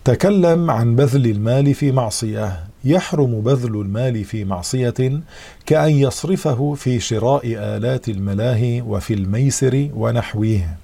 تكلم عن بذل المال في معصية. يحرم بذل المال في معصية كأن يصرفه في شراء آلات الملاهي وفي الميسر ونحوه.